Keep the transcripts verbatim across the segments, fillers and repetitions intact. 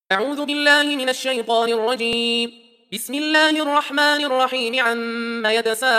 أعوذ بالله من الشيطان الرجيم. بسم الله الرحمن الرحيم. عما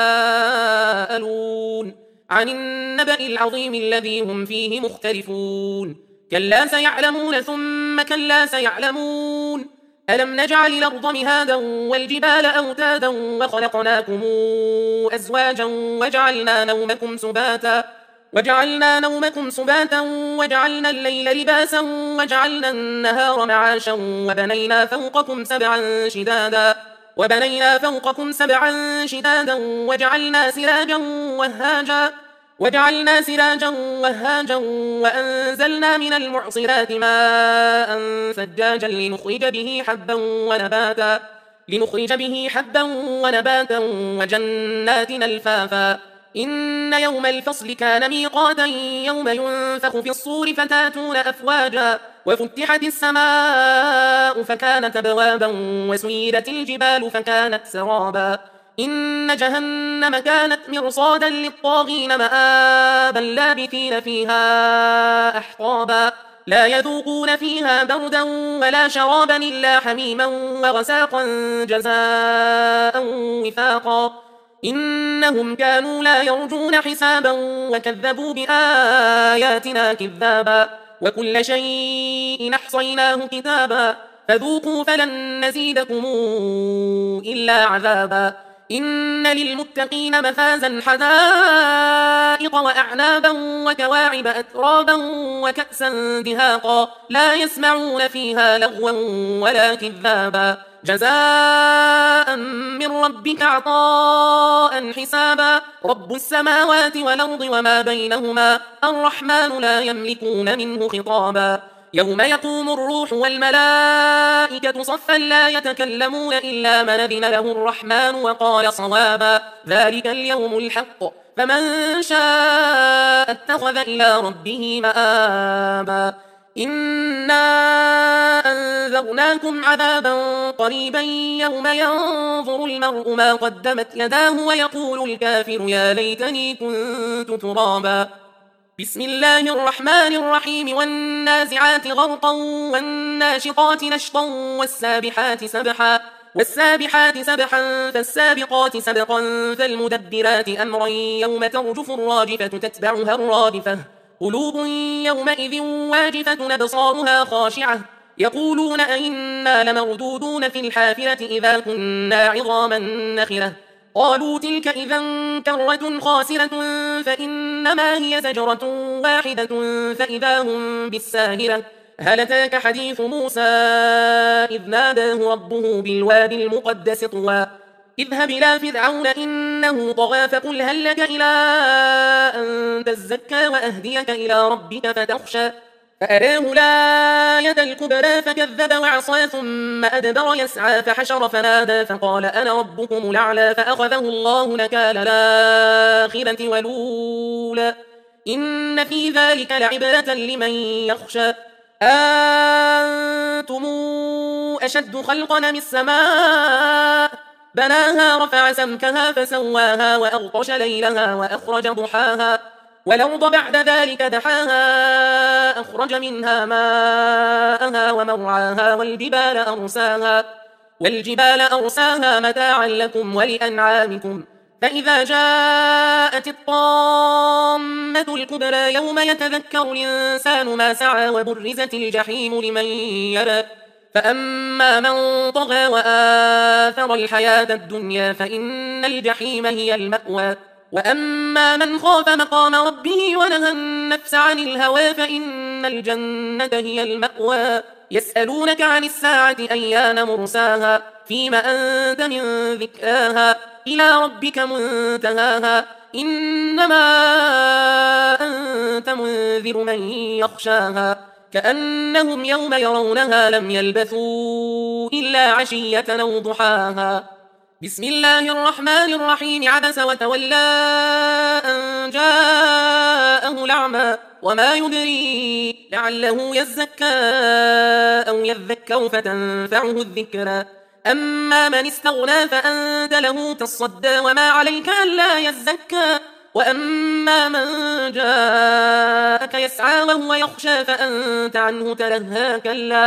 يتساءلون عن النبأ العظيم الذي هم فيه مختلفون. كلا سيعلمون ثم كلا سيعلمون. ألم نجعل الأرض مهادا والجبال أوتادا وخلقناكم أزواجا وجعلنا نومكم سباتا وجعلنا نومكم سباتا وجعلنا الليل لباسا وجعلنا النهار معاشا وبنينا فوقكم سبعا شدادا وبنينا فوقكم سبعا شدادا وجعلنا سراجا وهاجا وجعلنا سراجا وهاجا وأنزلنا من المعصرات ماء ثجاجا لنخرج به حبا ونباتا لنخرج به حبا ونباتا وجنات ألفافا. إن يوم الفصل كان ميقاتا يوم ينفخ في الصور فتاتون أفواجا وفتحت السماء فكانت أبوابا وسيرت الجبال فكانت سرابا. إن جهنم كانت مرصادا للطاغين مآبا لابثين فيها أحقابا لا يذوقون فيها بردا ولا شرابا إلا حميما وغساقا جزاء وفاقا. إنهم كانوا لا يرجون حسابا وكذبوا بآياتنا كذابا وكل شيء أحصيناه كتابا فذوقوا فلن نزيدكم إلا عذابا. إن للمتقين مفازا حدائق وأعنابا وكواعب أترابا وكأسا دهاقا لا يسمعون فيها لغوا ولا كذابا جزاء من ربك عطاء حسابا. رب السماوات والأرض وما بينهما الرحمن لا يملكون منه خطابا. يوم يقوم الروح والملائكة صفا لا يتكلمون إلا من أذن له الرحمن وقال صوابا. ذلك اليوم الحق فمن شاء اتخذ إلى ربه مآبا. إنا أنذرناكم عذابا قريبا يوم ينظر المرء ما قدمت يداه ويقول الكافر يا ليتني كنت ترابا. بسم الله الرحمن الرحيم. والنازعات غرقا والناشطات نشطا والسابحات سبحا والسابحات سبحا فالسابقات سبقا فالمدبرات أمرا يوم ترجف الراجفة تتبعها الرادفة قلوب يومئذ واجفة أبصارها خاشعة يقولون أئنا لمردودون في الحافرة إذا كنا عظاما نخرة قالوا تلك إذا كرة خاسرة فإنما هي زجرة واحدة فإذا هم بالساهرة. هل أتاك حديث موسى إذ ناداه ربه بالوادي المقدس طوى اذهب إلى فرعون إنه طغى فقل هل لك إلى أن تزكى وأهديك إلى ربك فتخشى فأراه الآية الكبرى فكذب وعصى ثم أدبر يسعى فحشر فنادى فقال أنا ربكم الأعلى فأخذه الله نكال الآخرة والأولى إن في ذلك لعبرة لمن يخشى. أنتم أشد خلقا من السماء بناها رفع سمكها فسواها وأغطش ليلها وأخرج ضحاها والأرض بعد ذلك دحاها أخرج منها ماءها ومرعاها والجبال أرساها والجبال أرساها متاعا لكم ولأنعامكم. فإذا جاءت الطامة الكبرى يوم يتذكر الإنسان ما سعى وبرزت الجحيم لمن يرى فأما من طغى وآثر الحياة الدنيا فإن الجحيم هي المأوى وأما من خاف مقام ربه ونهى النفس عن الهوى فإن الجنة هي المأوى. يسألونك عن الساعة أيان مرساها فيما أنت من ذكراها إلى ربك منتهاها إنما أنت منذر من يخشاها كأنهم يوم يرونها لم يلبثوا إلا عشية أو ضحاها. بسم الله الرحمن الرحيم. عبس وتولى أن جاءه الأعمى وما يدري لعله يزكى أو يذكر فتنفعه الذكرى أما من استغنى فأنت له تصدى وما عليك ألا يزكى وأما من جاءك يسعى وهو يخشى فأنت عنه تلهى كلا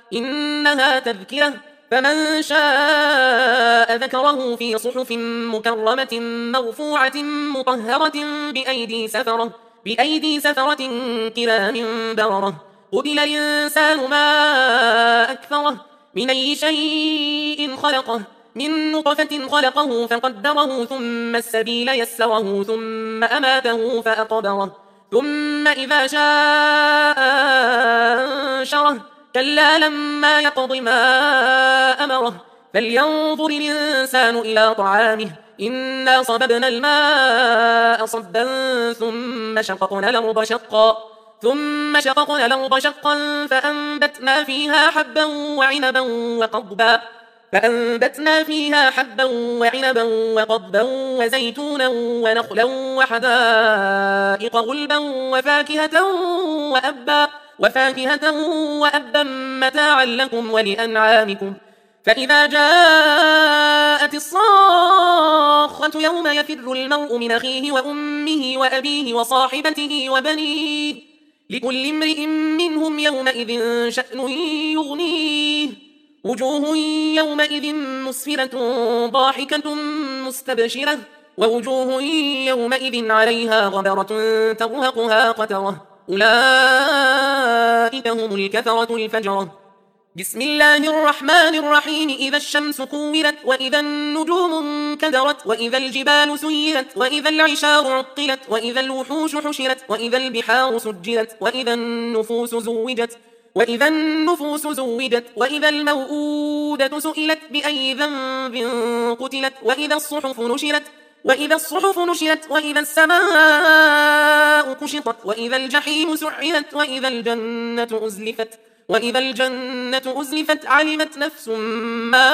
إنها تذكرة فمن شاء ذكره في صحف مكرمة مرفوعة مطهرة بأيدي سفرة بأيدي سفرة كرام بررة. قتل الإنسان ما أكفره من أي شيء خلقه من نطفة خلقه فقدره ثم السبيل يسره ثم أماته فأقبره ثم إذا شاء أنشره كلا لما يقض ما أمره فلينظر الإنسان إلى طعامه إنا صببنا الماء صبا ثم شققنا الأرض شقا ثم شققنا الأرض شقا فأنبتنا فيها حبا وعنبا وقضبا فأنبتنا فيها حبا وعنبا وقضبا وزيتونا ونخلا وحدائق غلبا وفاكهة وأبا وفاكهة وأبا متاعا لكم ولأنعامكم. فإذا جاءت الصاخة يوم يفر المرء من أخيه وأمه وأبيه وصاحبته وبنيه لكل امرئ منهم يومئذ شأن يغنيه وجوه يومئذ مسفرة ضاحكة مستبشرة ووجوه يومئذ عليها غبرة ترهقها قترة أولئك هم الكفرة الفجرة. بسم الله الرحمن الرحيم إذا الشمس كورت وإذا النجوم انكدرت وإذا الجبال سيرت وإذا العشار عطلت وإذا الوحوش حشرت وإذا البحار سجرت وإذا النفوس زوجت وإذا النفوس زوجت وإذا الموءودة سئلت بأي ذنب قتلت وإذا الصحف نشرت وإذا الصحف نشرت وإذا السماء كشطت وإذا الجحيم سعرت وإذا الجنة أزلفت وإذا الجنة أزلفت علمت نفس ما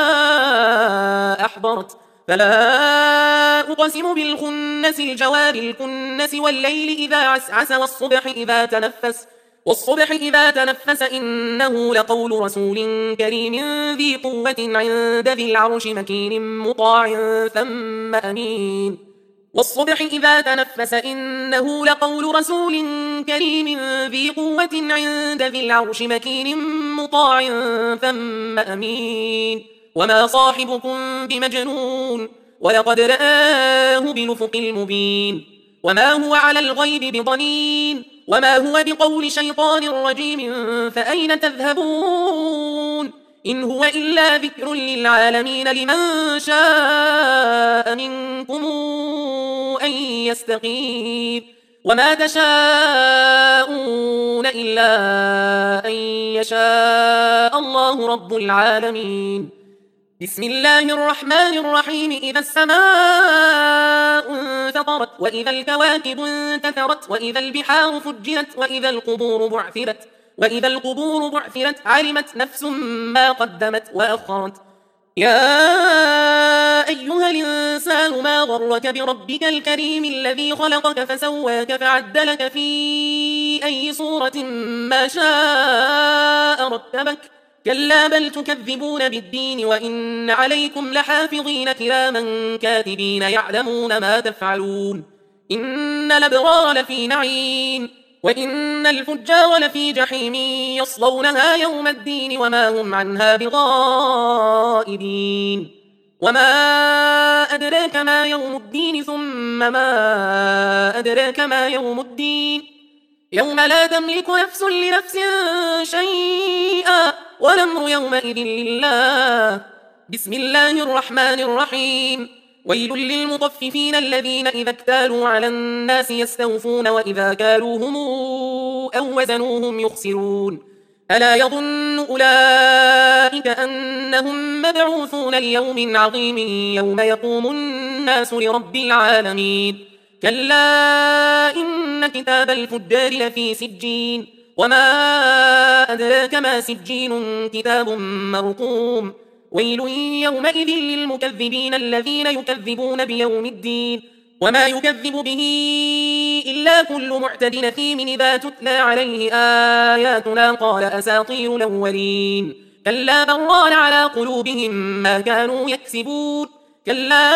أحضرت فلا أقسم بالخنس الجوار الكنس والليل إذا عسعس والصبح إذا تنفس والصبح إذا تنفس إنه لقول رسول كريم ذي قوة عند ذي العرش مكين مطاع ثم أمين والصبح إذا تنفس إنه لقول رسول كريم ذي قوة عند ذي العرش مكين مطاع ثم أمين وما صاحبكم بمجنون ولقد رآه بنفق المبين وما هو على الغيب بضنين وما هو بقول شيطان رجيم فأين تذهبون إن هو إلا ذكر للعالمين لمن شاء منكم أن يستقيم وما تشاءون إلا أن يشاء الله رب العالمين. بسم الله الرحمن الرحيم إذا السماء انفطرت وإذا الكواكب انتثرت وإذا البحار فجرت وإذا القبور بعثرت وإذا القبور بعثرت علمت نفس ما قدمت وأخرت يا أيها الإنسان ما غرك بربك الكريم الذي خلقك فسواك فعدلك في أي صورة ما شاء ركبك كلا بل تكذبون بالدين وإن عليكم لحافظين كراما كاتبين يعلمون ما تفعلون إن الأبرار لفي نعيم وإن الفجار لفي جحيم يصلونها يوم الدين وما هم عنها بغائبين وما أدراك ما يوم الدين ثم ما أدراك ما يوم الدين يوم لا تملك نفس لنفس شيئا والأمر يومئذ لله. بسم الله الرحمن الرحيم ويل للمطففين الذين إذا اكتالوا على الناس يستوفون وإذا كالوهم أو وزنوهم يخسرون ألا يظن أولئك أنهم مبعوثون ليوم عظيم يوم يقوم الناس لرب العالمين كلا إن كتاب الفجار لفي سجين وما أدراك ما سجين كتاب مرقوم ويل يومئذ للمكذبين الذين يكذبون بيوم الدين وما يكذب به إلا كل معتد نثيم إذا تتلى عليه آياتنا قال أساطير الأولين كلا بران على قلوبهم ما كانوا يكسبون كلا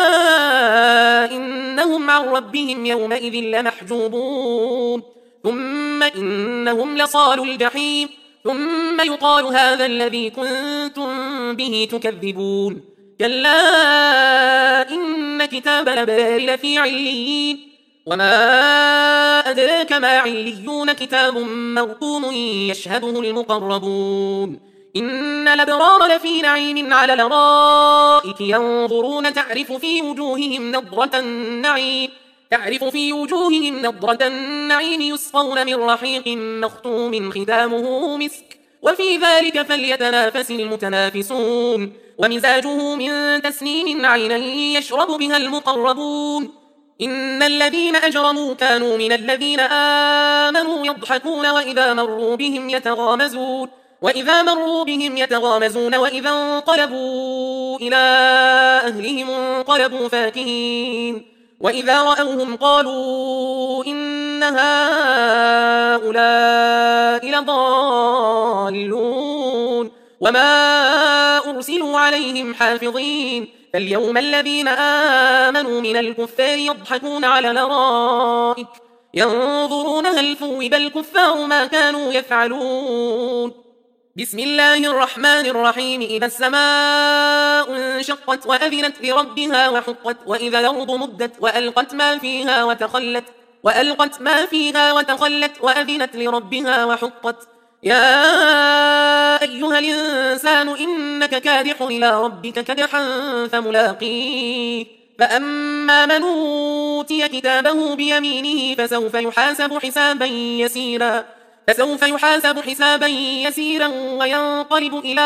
إنهم عن ربهم يومئذ لمحجوبون ثم إنهم لصالوا الجحيم ثم يقال هذا الذي كنتم به تكذبون كلا إن كتاب الأبرار لفي عليين وما أدراك ما عليون كتاب مرقوم يشهده المقربون إن الأبرار لفي نعيم على الأرائك ينظرون تعرف في وجوههم نضرة النعيم تعرف في وجوههم نضرة النعيم يسقون من رحيق مختوم ختامه مسك وفي ذلك فليتنافس المتنافسون ومزاجه من تسنيم عينا يشرب بها المقربون إن الذين أجرموا كانوا من الذين آمنوا يضحكون وإذا مروا بهم يتغامزون وإذا مروا بهم يتغامزون وإذا انقلبوا إلى أهلهم انقلبوا فاكهين وإذا رأوهم قالوا إن هؤلاء لضالون وما أرسلوا عليهم حافظين فاليوم الذين آمنوا من الكفار يضحكون على الأرائك ينظرون هل ثوب الكفار ما كانوا يفعلون بسم الله الرحمن الرحيم إذا السماء انشقت وأذنت لربها وحقت وإذا الأرض مدت وألقت ما فيها وتخلت وألقت ما فيها وتخلت وأذنت لربها وحقت يا أيها الإنسان إنك كادح إلى ربك كدحا فملاقيه فأما من أوتي كتابه بيمينه فسوف يحاسب حسابا يسيرا فسوف يحاسب حسابا يسيرا وينقلب إلى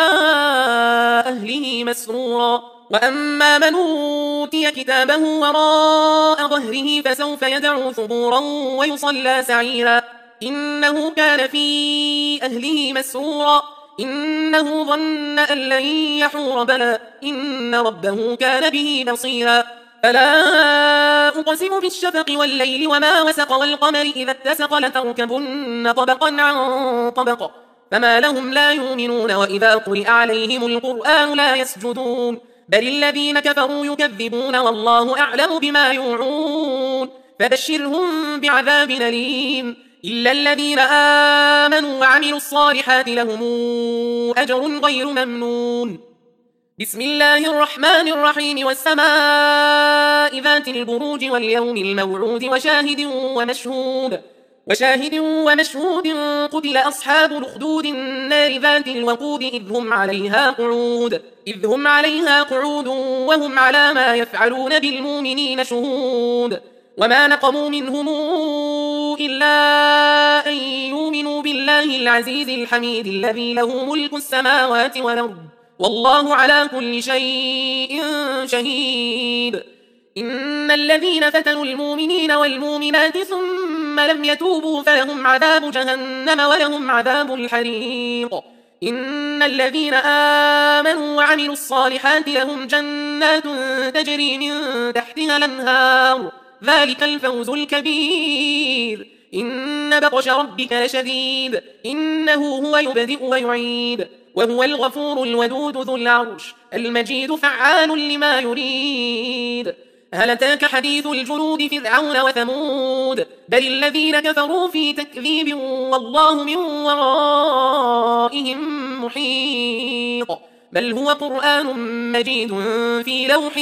أهله مسرورا وأما من أوتي كتابه وراء ظهره فسوف يدعو ثبورا ويصلى سعيرا إنه كان في أهله مسرورا إنه ظن أن لن يحور بلى إن ربه كان به بصيرا فلا أقسم بالشفق والليل وما وسق والقمر إذا اتسق لتركبن طبقا عن طبق فما لهم لا يؤمنون وإذا قرئ عليهم القرآن لا يسجدون بل الذين كفروا يكذبون والله أعلم بما يوعون فبشرهم بعذاب أليم إلا الذين آمنوا وعملوا الصالحات لهم أجر غير ممنون بسم الله الرحمن الرحيم والسماء ذات البروج واليوم الموعود وشاهد ومشهود وشاهد ومشهود قتل أصحاب الأخدود النار ذات الوقود إذ هم عليها قعود إذ هم عليها قعود وهم على ما يفعلون بالمؤمنين شهود وما نقموا منهم إلا أن يؤمنوا بالله العزيز الحميد الذي له ملك السماوات والأرض والله على كل شيء شهيد إن الذين فتنوا المؤمنين والمؤمنات ثم لم يتوبوا فلهم عذاب جهنم ولهم عذاب الحريق إن الذين آمنوا وعملوا الصالحات لهم جنات تجري من تحتها الأنهار ذلك الفوز الكبير إن بطش ربك لشديد إنه هو يبدئ ويعيد وهو الغفور الودود ذو العرش المجيد فعال لما يريد هل أتاك حديث الجنود فرعون وثمود بل الذين كفروا في تكذيب والله من ورائهم محيط بل هو قرآن مجيد في لوح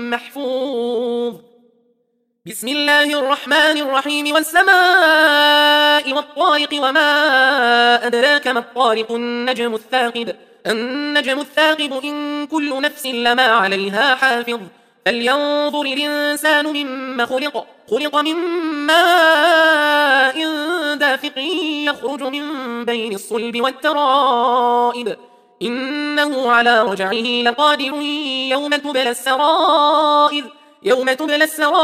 محفوظ بسم الله الرحمن الرحيم والسماء والطارق وما أدراك ما الطارق النجم الثاقب النجم الثاقب إن كل نفس لما عليها حافظ فلينظر الإنسان مما خلق خلق من ماء دافق يخرج من بين الصلب والترائب إنه على رجعه لقادر يوم تبلى السرائر يوم تبلى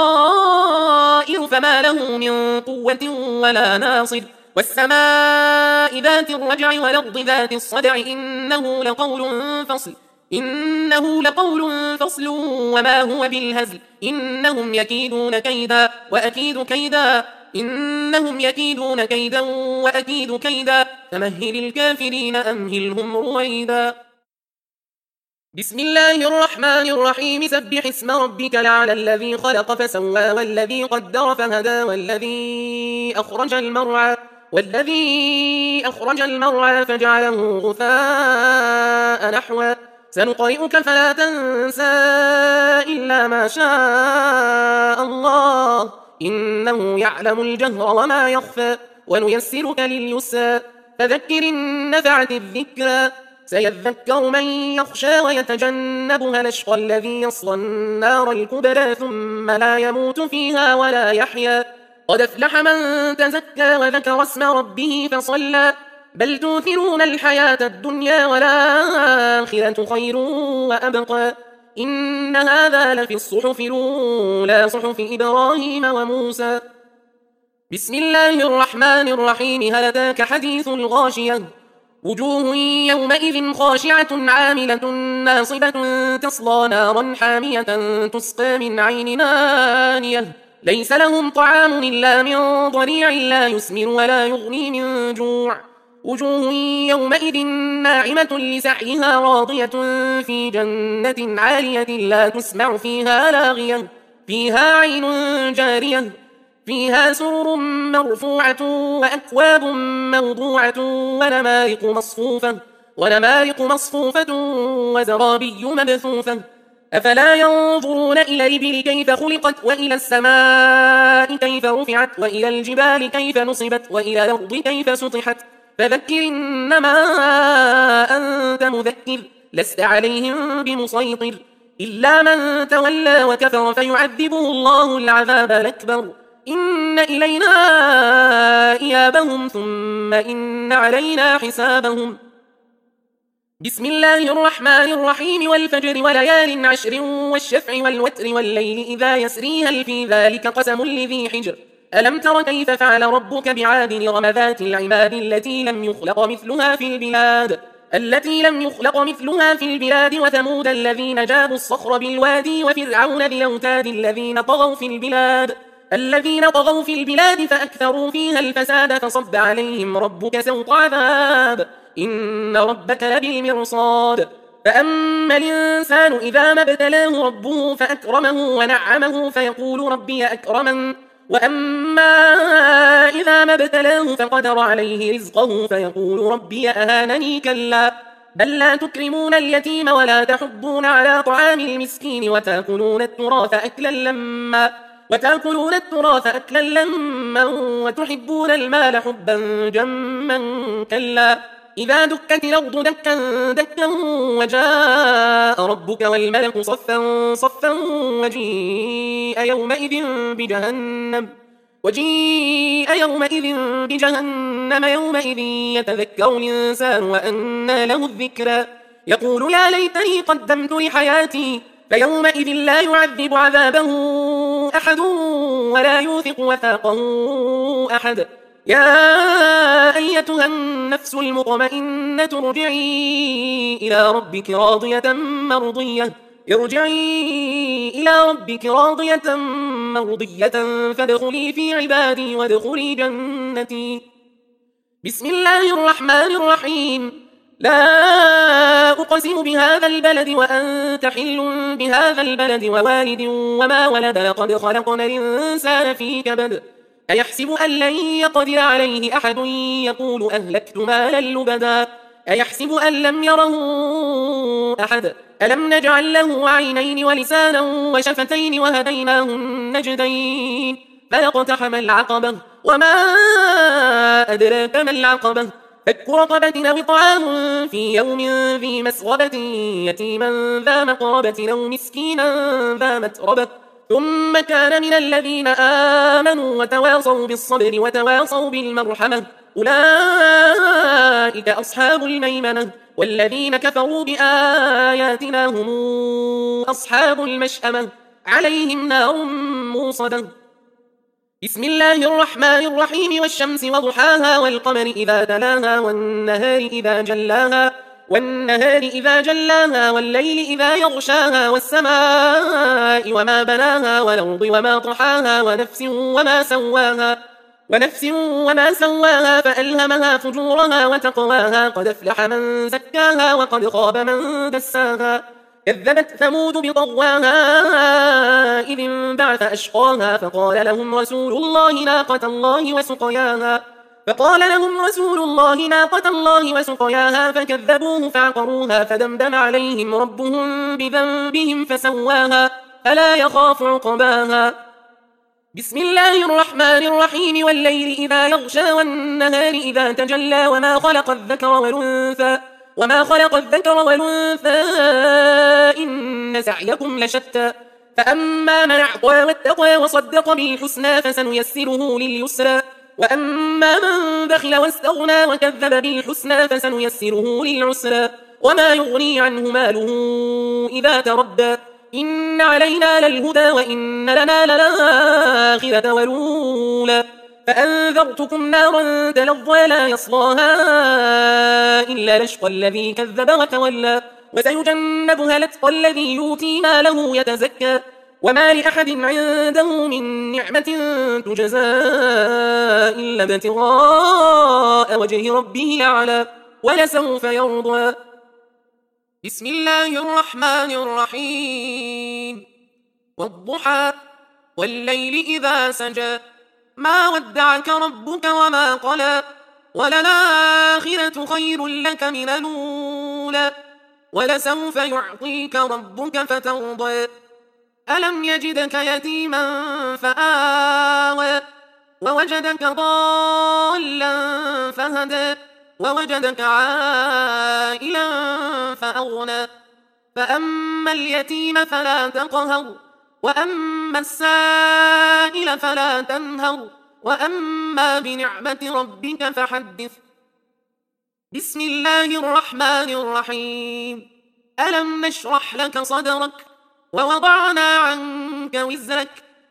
السرائر فما له من قوة ولا ناصر والسماء ذات الرجع والأرض ذات الصدع إنه لقول فصل إنه لقول فصل وما هو بالهزل إنهم يكيدون كيدا وأكيد كيدا إنهم يكيدون كيدا وأكيد كيدا فمهل الكافرين أمهلهم رويدا بسم الله الرحمن الرحيم سبح اسم ربك الأعلى الذي خلق فسوى والذي قدر فهدى والذي أخرج المرعى والذي أخرج المرعى فجعله غثاء نحوا سنقرئك فلا تنسى إلا ما شاء الله إنه يعلم الجهر وما يخفى ونيسرك لليسرى فذكر إن نفعت الذكرى سيذكر من يخشى ويتجنبها الأشقى الذي يصلى النار الكبرى ثم لا يموت فيها ولا يحيا قد أفلح من تزكى وذكر اسم ربه فصلى بل توثرون الحياة الدنيا والآخرة خير وأبقى إن هذا لفي الصحف الأولى صحف إبراهيم وموسى. بسم الله الرحمن الرحيم. هل أتاك حديث الغاشية وجوه يومئذ خاشعة عاملة ناصبة تصلى نارا حامية تسقى من عين آنية ليس لهم طعام إلا من ضريع لا يسمن ولا يغني من جوع وجوه يومئذ ناعمة لسعيها راضية في جنة عالية لا تسمع فيها لاغية فيها عين جارية فيها سرر مرفوعة وأكواب موضوعة ونمارق مصفوفة ونمارق مصفوفة وزرابي مبثوثة أفلا ينظرون إلى الإبل كيف خلقت وإلى السماء كيف رفعت وإلى الجبال كيف نصبت وإلى الأرض كيف سطحت فذكر إنما أنت مذكر لست عليهم بمسيطر إلا من تولى وكفر فيعذبه الله العذاب الأكبر إن إلينا إيابهم ثم إن علينا حسابهم. بسم الله الرحمن الرحيم. والفجر وليال عشر والشفع والوتر والليل إذا يسري هل في ذلك قسم لذي حجر ألم تر كيف فعل ربك بعاد إرم ذات العماد التي لم يخلق مثلها في البلاد التي لم يخلق مثلها في البلاد وثمود الذين جابوا الصخر بالوادي وفرعون ذي الأوتاد الذين طغوا في البلاد الذين طغوا في البلاد فأكثروا فيها الفساد فصب عليهم ربك سوط عذاب إن ربك لبالمرصاد فأما الإنسان إذا ما ابتلاه ربه فأكرمه ونعمه فيقول ربي أكرمن وأما إذا ما ابتلاه فقدر عليه رزقه فيقول ربي أهانني كلا بل لا تكرمون اليتيم ولا تحضون على طعام المسكين وتأكلون التراث أكلا لما وتأكلون التراث أكلا لما وتحبون المال حبا جما كلا إذا دكت الأرض دكا دكا وجاء ربك والملك صفا صفا وجيء يومئذ بجهنم وجيء يومئذ بجهنم يومئذ يتذكر الإنسان وأنى له الذكرى يقول يا ليتني قدمت لحياتي فيومئذ لا يعذب عذابه أحد ولا يوثق وثاقه أحد يا أيتها النفس المطمئنة ارجعي إلى ربك راضية مرضية ارجعي إلى ربك راضية مرضية فادخلي في عبادي وادخلي جنتي. بسم الله الرحمن الرحيم. لا أقسم بهذا البلد وأنت حل بهذا البلد ووالد وما ولد لقد خلقنا الإنسان في كبد أيحسب أن لن يقدر عليه أحد يقول أهلكت مالا لبدا أيحسب أن لم يره أحد ألم نجعل له عينين ولسانا وشفتين وهديناه النجدين فلاقتحم العقبة وما أدراك ما العقبة فك رقبة أو إطعام في يوم ذي مسغبة يتيما ذا مقربة أو مسكينا ذا متربة ثم كان من الذين آمنوا وتواصوا بالصبر وتواصوا بالمرحمة أولئك أصحاب الميمنة والذين كفروا بآياتنا هم أصحاب المشأمة عليهم نار موصدة. بسم الله الرحمن الرحيم. والشمس وضحاها والقمر إذا تلاها والنهار إذا جلاها والنهار إذا جلاها والليل إذا يغشاها والسماء وما بناها والأرض وما طحاها ونفس وما سواها ونفس وما سواها فألهمها فجورها وتقواها قد أفلح من زكاها وقد خاب من دساها كذبت ثمود بطغواها إذ انبعث أشقاها فقال لهم رسول الله ناقة الله وسقياها فقال لهم رسول الله ناقة الله وسقياها فكذبوه فعقروها فدمدم عليهم ربهم بذنبهم فسواها فلا يخاف عقباها. بسم الله الرحمن الرحيم والليل إذا يغشى والنهار إذا تجلى وما خلق الذكر والأنثى وما خلق الذكر والأنثى إن سعيكم لشتى فأما من أعطى واتقى وصدق بالحسنى فسنيسره لليسرى وأما من بخل واستغنى وكذب بالحسنى فسنيسره للعسرى وما يغني عنه ماله إذا تردى إن علينا للهدى وإن لنا للآخرة والأولى فأنذرتكم نارا تلظى لا يصلاها إلا الأشقى الذي كذب وتولى وسيجنبها الأتقى الذي يؤتي ماله يتزكى وما لأحد عنده من نعمة تجزى إلا ابتغاء وجه ربه الأعلى ولسوف يرضى. بسم الله الرحمن الرحيم والضحى والليل إذا سجى ما ودعك ربك وما قلى وللآخرة خير لك من الأولى ولسوف يعطيك ربك فترضى ألم يجدك يتيما فآوى ووجدك ضالا فهدى ووجدك عائلا فأغنى فأما اليتيم فلا تقهر وأما السائل فلا تنهر وأما بنعمة ربك فحدث. بسم الله الرحمن الرحيم ألم نشرح لك صدرك ووضعنا عنك وزرك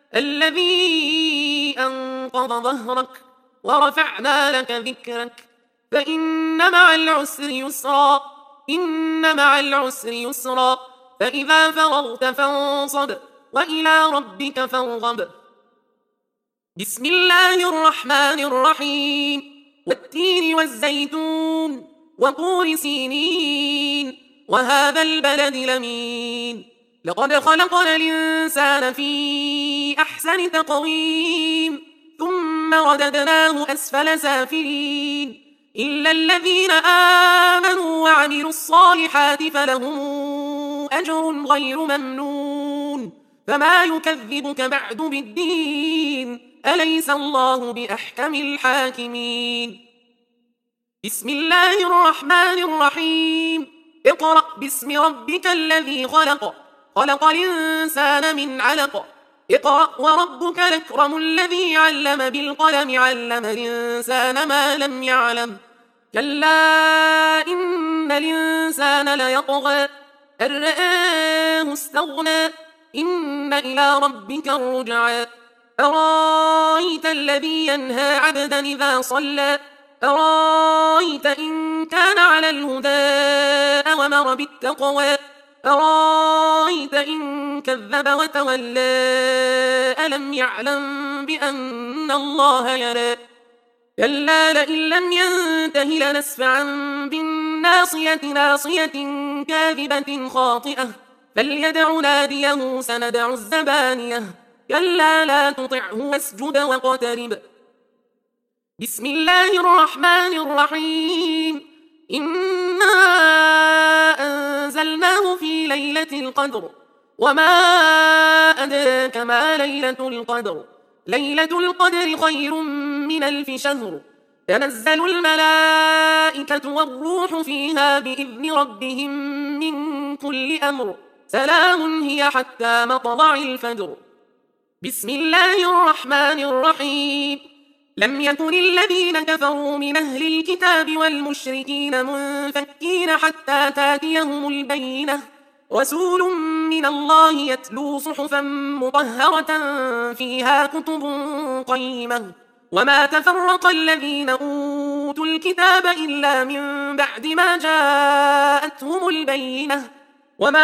الذي أنقض ظهرك ورفعنا لك ذكرك فإن مع العسر يسرا إن مع العسر يسرا فإذا فرغت فانصب وإلى ربك فارغب. بسم الله الرحمن الرحيم والتين والزيتون وطور سينين وهذا البلد الأمين لقد خلقنا الإنسان في أحسن تقويم ثم رددناه أسفل سافلين إلا الذين آمنوا وعملوا الصالحات فلهم أجر غير ممنون فما يكذبك بعد بالدين أليس الله بأحكم الحاكمين. بسم الله الرحمن الرحيم اقرأ باسم ربك الذي خلق خلق الإنسان من علق اقرأ وربك الأكرم الذي علم بالقلم علم الإنسان ما لم يعلم كلا إن الإنسان ليطغى أن رآه استغنى إن إلى ربك الرجعى أرايت الذي ينهى عبدا إذا صلى أرايت إن كان على الهدى أومر بالتقوى أرايت إن كذب وتولى ألم يعلم بأن الله يرى كلا لئن لم ينته لنسفعا بالناصية ناصية كاذبة خاطئة فليدع ناديه سندع الزبانية كلا لا تطعه واسجد واقترب. بسم الله الرحمن الرحيم إنا أنزلناه في ليلة القدر وما أدراك ما ليلة القدر ليلة القدر خير من ألف شهر تنزل الملائكة والروح فيها بإذن ربهم من كل أمر سلام هي حتى مطلع الفجر. بسم الله الرحمن الرحيم لم يكن الذين كفروا من أهل الكتاب والمشركين منفكين حتى تاتيهم البينة رسول من الله يتلو صحفا مطهرة فيها كتب قيمة وما تفرق الذين أوتوا الكتاب إلا من بعد ما جاءتهم البينة وما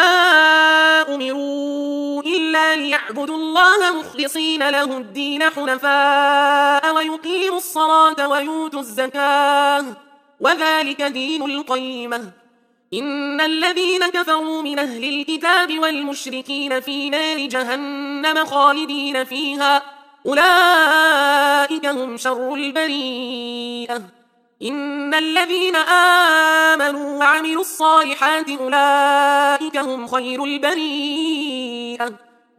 أمروا إلا ليعبدوا الله مخلصين له الدين حنفاء ويقيموا الصلاة ويؤتوا الزكاة وذلك دين القيمة. إن الذين كفروا من أهل الكتاب والمشركين في نار جهنم خالدين فيها أولئك هم شر البرية. إن الذين آمنوا وعملوا الصالحات أولئك هم خير البرية.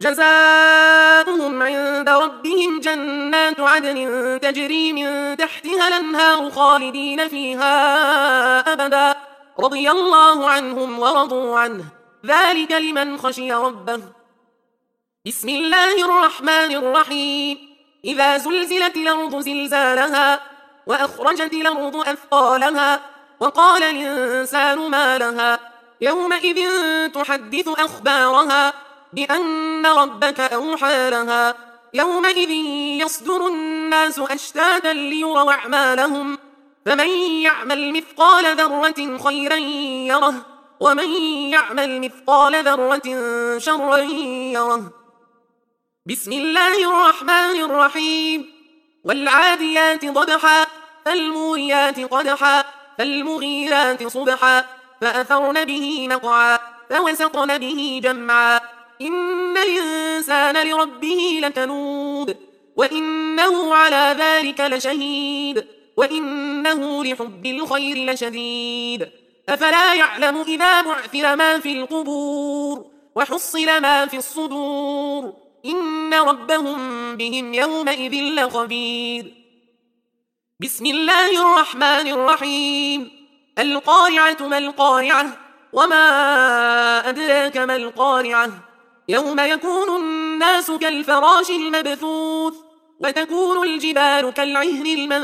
جزاؤهم عند ربهم جنات عدن تجري من تحتها الأنهار خالدين فيها أبدا، رضي الله عنهم ورضوا عنه، ذلك لمن خشي ربه. بسم الله الرحمن الرحيم. إذا زلزلت الأرض زلزالها وأخرجت الأرض أثقالها وقال الإنسان ما لها يومئذ تحدث أخبارها بأن ربك أوحى لها يومئذ يصدر الناس أشتاتا ليروا أعمالهم فمن يعمل مثقال ذرة خيرا يره ومن يعمل مثقال ذرة شرا يره. بسم الله الرحمن الرحيم. والعاديات ضبحا فالموريات قدحا فالمغيرات صبحا فأثرن به نقعا فوسطن به جمعا إن الإنسان لربه لكنود وإنه على ذلك لشهيد وإنه لحب الخير لشديد. أفلا يعلم إذا بعثر ما في القبور وحصل ما في الصدور إن ربهم بهم يومئذ لخبير. بسم الله الرحمن الرحيم. القارعة ما القارعة وما أدراك ما القارعة يوم يكون الناس كالفراش المبثوث وتكون الجبال كالعهن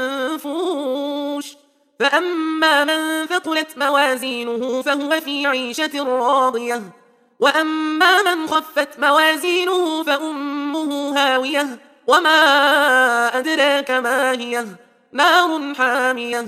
المنفوش فأما من ثقلت موازينه فهو في عيشة راضية وأما من خفت موازينه فأمه هاوية وما أدراك ما هي نار حامية.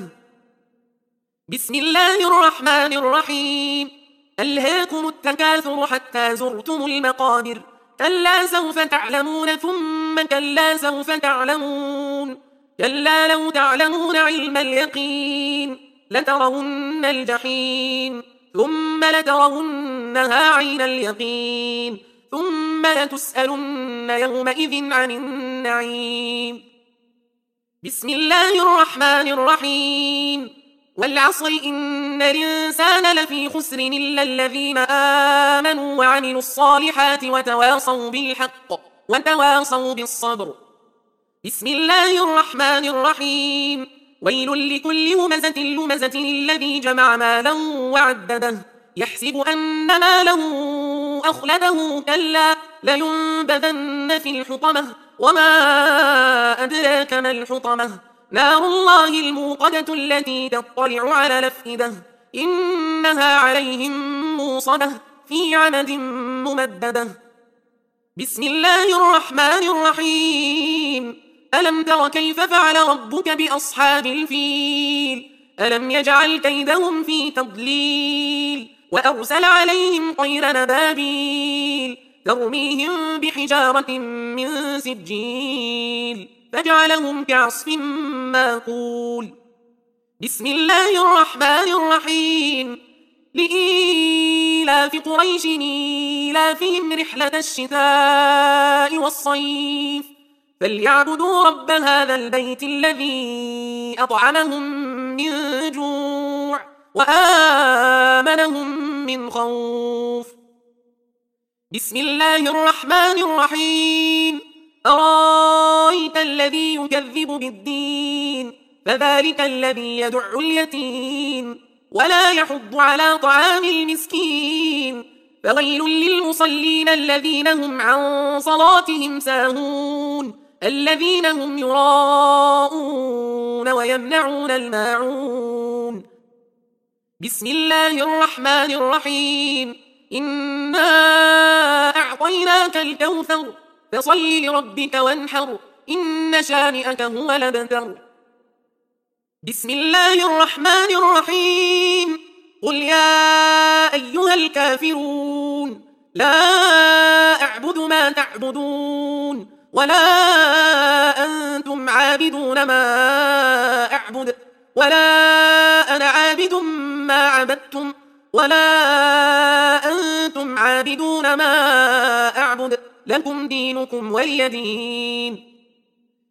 بسم الله الرحمن الرحيم. ألهاكم التكاثر حتى زرتم المقابر كلا سوف تعلمون ثم كلا سوف تعلمون كلا لو تعلمون علم اليقين لترون الجحيم ثم لترونها عين اليقين ثم لتسألن يومئذ عن النعيم. بسم الله الرحمن الرحيم. والعصر إن الإنسان لفي خسر إلا الذين آمنوا وعملوا الصالحات وتواصوا بالحق وتواصوا بالصبر. بسم الله الرحمن الرحيم. ويل لكل همزة لمزة الذي جمع مالا وعدده يحسب أن ماله أخلده كلا لينبذن في الحطمة وما أدراك ما الحطمة نار الله الموقدة التي تطلع على الأفئدة إنها عليهم موصدة في عمد ممددة. بسم الله الرحمن الرحيم. ألم تر كيف فعل ربك بأصحاب الفيل ألم يجعل كيدهم في تضليل وأرسل عليهم طير نبابيل ترميهم بحجارة من سجيل فجعلهم كعصف ماكول. بسم الله الرحمن الرحيم. لإيلاف قريش إيلافهم رحلة الشتاء والصيف فليعبدوا رب هذا البيت الذي أطعمهم من جوع وآمنهم من خوف. بسم الله الرحمن الرحيم. أرأيت الذي يكذب بالدين فذلك الذي يدع اليتيم ولا يحض على طعام المسكين فويل للمصلين الذين هم عن صلاتهم ساهون الذين هم يراءون ويمنعون الماعون. بسم الله الرحمن الرحيم. إنا أعطيناك الكوثر فصل لربك وانحر إن شانئك هو الأبتر. بسم الله الرحمن الرحيم. قل يا أيها الكافرون لا أعبد ما تعبدون ولا أنتم عابدون ما أعبد ولا أنا عابد ما عبدتم ولا أنتم عابدون ما أعبد لكم دينكم ولي دين.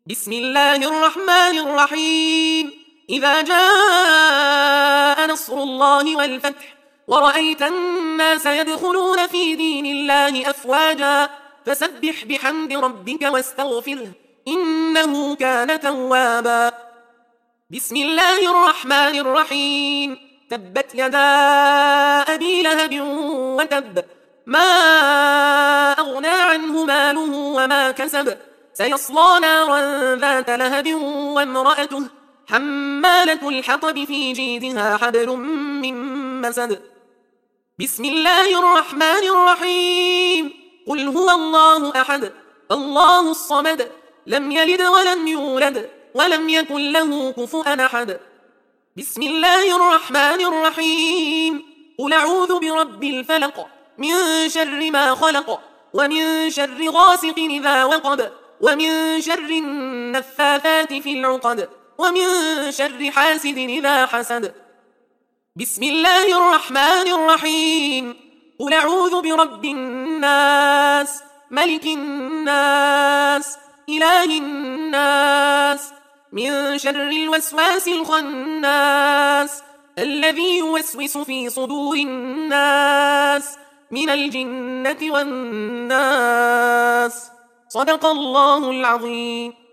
بسم الله الرحمن الرحيم إذا جاء نصر الله والفتح ورأيت الناس يدخلون في دين الله أفواجا فسبح بحمد ربك واستغفره إنه كان توابا بسم الله الرحمن الرحيم تبت يدا أبي لهب وتب ما أغنى عنه ماله وما كسب سيصلى نارا ذات لهب وامرأته حمالة الحطب في جيدها حبل من مسد بسم الله الرحمن الرحيم قل هو الله أحد الله الصمد لم يلد ولم يولد ولم يكن له كفؤا أحد بسم الله الرحمن الرحيم قل أعوذ برب الفلق من شر ما خلق ومن شر غاسق إذا وقب ومن شر النفاثات في العقد ومن شر حاسد إذا حسد بسم الله الرحمن الرحيم قل أعوذ برب الناس ملك الناس إله الناس من شر الوسواس الخناس الذي يوسوس في صدور الناس من الجنة والناس صدق الله العظيم.